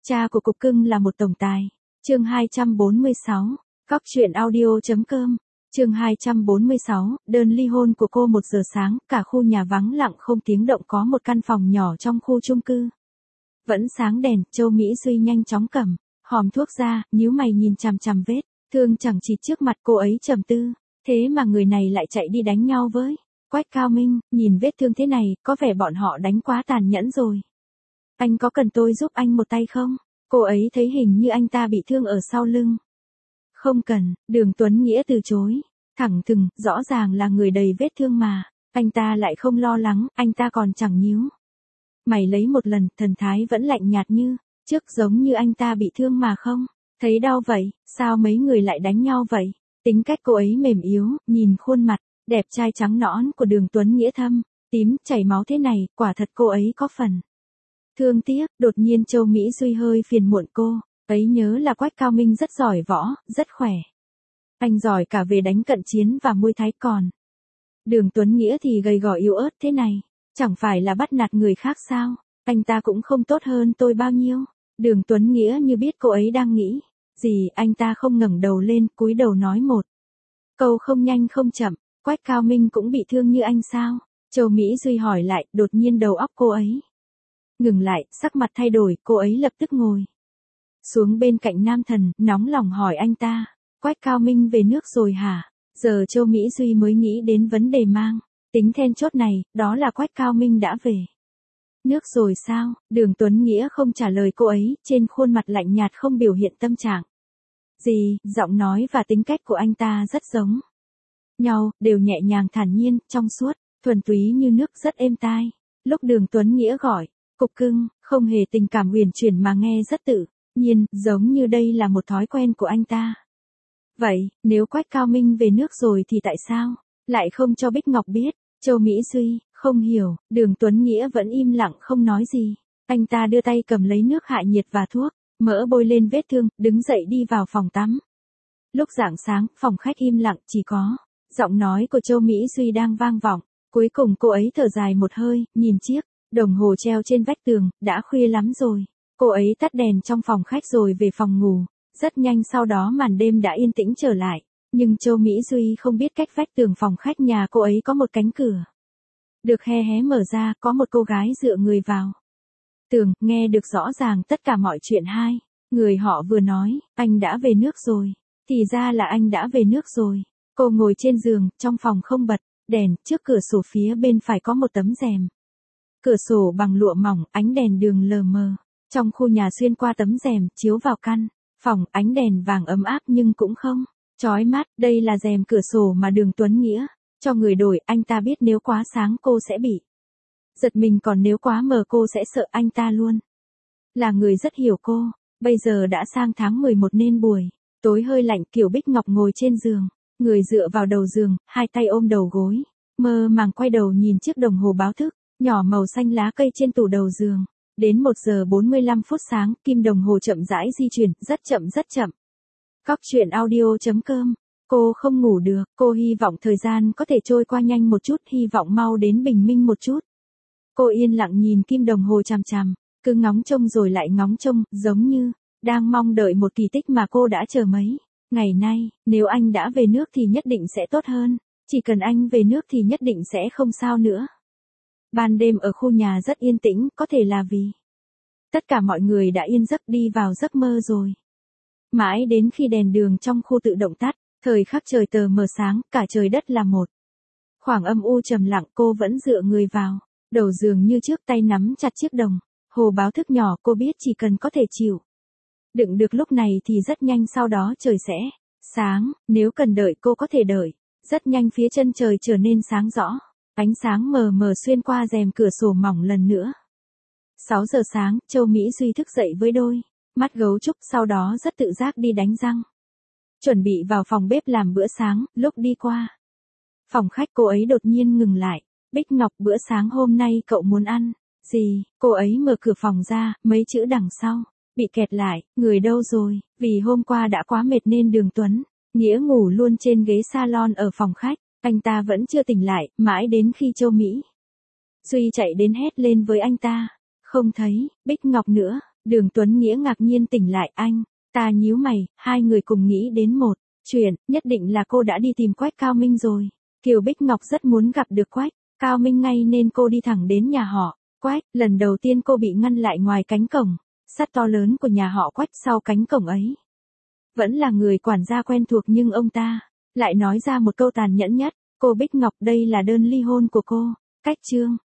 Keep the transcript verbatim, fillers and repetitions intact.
Cha của cục cưng là một tổng tài. Chương hai trăm bốn mươi sáu. Góc truyện audio.com. Chương hai trăm bốn mươi sáu, đơn ly hôn của cô. Một giờ sáng, cả khu nhà vắng lặng không tiếng động. Có một căn phòng nhỏ trong khu chung cư. Vẫn sáng đèn, Châu Mỹ Duy nhanh chóng cầm hòm thuốc ra, nhíu mày nhìn chằm chằm vết thương chẳng chịt trước mặt. Cô ấy trầm tư, thế mà người này lại chạy đi đánh nhau với Quách Cao Minh. Nhìn vết thương thế này, có vẻ bọn họ đánh quá tàn nhẫn rồi. Anh có cần tôi giúp anh một tay không? Cô ấy thấy hình như anh ta bị thương ở sau lưng. Không cần, Đường Tuấn Nghĩa từ chối. Thẳng thừng, rõ ràng là người đầy vết thương mà. Anh ta lại không lo lắng, anh ta còn chẳng nhíu mày lấy một lần. Thần thái vẫn lạnh nhạt như trước, giống như anh ta bị thương mà không thấy đau vậy. Sao mấy người lại đánh nhau vậy? Tính cách cô ấy mềm yếu, nhìn khuôn mặt đẹp trai trắng nõn của Đường Tuấn Nghĩa thâm tím chảy máu thế này, quả thật cô ấy có phần thương tiếc. Đột nhiên Châu Mỹ Duy hơi phiền muộn. Cô ấy nhớ là Quách Cao Minh rất giỏi võ, rất khỏe. Anh giỏi cả về đánh cận chiến và Muay Thái, còn Đường Tuấn Nghĩa thì gầy gò yếu ớt thế này, chẳng phải là bắt nạt người khác sao? Anh ta cũng không tốt hơn tôi bao nhiêu. Đường Tuấn Nghĩa như biết cô ấy đang nghĩ gì, anh ta không ngẩng đầu lên, cúi đầu nói một câu không nhanh không chậm. Quách Cao Minh cũng bị thương như anh sao? Châu Mỹ Duy hỏi lại. Đột nhiên đầu óc cô ấy ngừng lại, sắc mặt thay đổi. Cô ấy lập tức ngồi xuống bên cạnh nam thần, nóng lòng hỏi anh ta, Quách Cao Minh về nước rồi hả? Giờ Châu Mỹ Duy mới nghĩ đến vấn đề mang tính then chốt này, đó là Quách Cao Minh đã về nước rồi sao? Đường Tuấn Nghĩa không trả lời cô ấy, trên khuôn mặt lạnh nhạt không biểu hiện tâm trạng gì. Giọng nói và tính cách của anh ta rất giống nhau, đều nhẹ nhàng thản nhiên, trong suốt, thuần túy như nước, rất êm tai. Lúc Đường Tuấn Nghĩa gọi cục cưng, không hề tình cảm huyền chuyển mà nghe rất tự nhiên, giống như đây là một thói quen của anh ta. Vậy, nếu Quách Cao Minh về nước rồi thì tại sao lại không cho Bích Ngọc biết? Châu Mỹ Duy không hiểu. Đường Tuấn Nghĩa vẫn im lặng không nói gì. Anh ta đưa tay cầm lấy nước hạ nhiệt và thuốc mỡ bôi lên vết thương, đứng dậy đi vào phòng tắm. Lúc rạng sáng, phòng khách im lặng, chỉ có giọng nói của Châu Mỹ Duy đang vang vọng. Cuối cùng cô ấy thở dài một hơi, nhìn chiếc đồng hồ treo trên vách tường. Đã khuya lắm rồi. Cô ấy tắt đèn trong phòng khách rồi về phòng ngủ. Rất nhanh sau đó màn đêm đã yên tĩnh trở lại. Nhưng Châu Mỹ Duy không biết cách vách tường phòng khách nhà cô ấy có một cánh cửa được hé hé mở ra, có một cô gái dựa người vào tường, nghe được rõ ràng tất cả mọi chuyện. Hai người họ vừa nói, anh đã về nước rồi. Thì ra là anh đã về nước rồi. Cô ngồi trên giường, trong phòng không bật đèn, trước cửa sổ phía bên phải có một tấm rèm cửa sổ bằng lụa mỏng, ánh đèn đường lờ mờ trong khu nhà xuyên qua tấm rèm, chiếu vào căn phòng. Ánh đèn vàng ấm áp nhưng cũng không chói mắt. Đây là rèm cửa sổ mà Đường Tuấn Nghĩa cho người đổi. Anh ta biết nếu quá sáng cô sẽ bị giật mình, còn nếu quá mờ cô sẽ sợ. Anh ta luôn là người rất hiểu cô. Bây giờ đã sang tháng mười một nên buổi tối hơi lạnh. Kiều Bích Ngọc ngồi trên giường, người dựa vào đầu giường, hai tay ôm đầu gối, mơ màng quay đầu nhìn chiếc đồng hồ báo thức nhỏ màu xanh lá cây trên tủ đầu giường. Đến một giờ bốn mươi lăm phút sáng, kim đồng hồ chậm rãi di chuyển, rất chậm rất chậm. Góc truyện audio.com. Cô không ngủ được, cô hy vọng thời gian có thể trôi qua nhanh một chút, hy vọng mau đến bình minh một chút. Cô yên lặng nhìn kim đồng hồ chằm chằm, cứ ngóng trông rồi lại ngóng trông, giống như đang mong đợi một kỳ tích mà cô đã chờ mấy ngày nay. Nếu anh đã về nước thì nhất định sẽ tốt hơn, chỉ cần anh về nước thì nhất định sẽ không sao nữa. Ban đêm ở khu nhà rất yên tĩnh, có thể là vì tất cả mọi người đã yên giấc đi vào giấc mơ rồi. Mãi đến khi đèn đường trong khu tự động tắt, thời khắc trời tờ mờ sáng, cả trời đất là một khoảng âm u trầm lặng. Cô vẫn dựa người vào đầu giường như trước, tay nắm chặt chiếc đồng hồ báo thức nhỏ. Cô biết chỉ cần có thể chịu đựng được lúc này thì rất nhanh sau đó trời sẽ sáng. Nếu cần đợi cô có thể đợi. Rất nhanh phía chân trời trở nên sáng rõ. Ánh sáng mờ mờ xuyên qua rèm cửa sổ mỏng lần nữa. sáu giờ sáng, Châu Mỹ Duy thức dậy với đôi mắt gấu trúc, sau đó rất tự giác đi đánh răng. Chuẩn bị vào phòng bếp làm bữa sáng. Lúc đi qua phòng khách, cô ấy đột nhiên ngừng lại. Bích Ngọc, bữa sáng hôm nay cậu muốn ăn gì? Cô ấy mở cửa phòng ra, mấy chữ đằng sau bị kẹt lại. Người đâu rồi? Vì hôm qua đã quá mệt nên Đường Tuấn Nghĩa ngủ luôn trên ghế salon ở phòng khách. Anh ta vẫn chưa tỉnh lại, mãi đến khi Châu Mỹ Duy chạy đến hét lên với anh ta. Không thấy Bích Ngọc nữa. Đường Tuấn Nghĩa ngạc nhiên tỉnh lại, anh, ta nhíu mày, hai người cùng nghĩ đến một chuyện, nhất định là cô đã đi tìm Quách Cao Minh rồi. Kiều Bích Ngọc rất muốn gặp được Quách Cao Minh ngay nên cô đi thẳng đến nhà họ Quách. Lần đầu tiên cô bị ngăn lại ngoài cánh cổng sắt to lớn của nhà họ Quách, sau cánh cổng ấy vẫn là người quản gia quen thuộc, nhưng ông ta lại nói ra một câu tàn nhẫn nhất. Cô Bích Ngọc, đây là đơn ly hôn của cô. Cách chương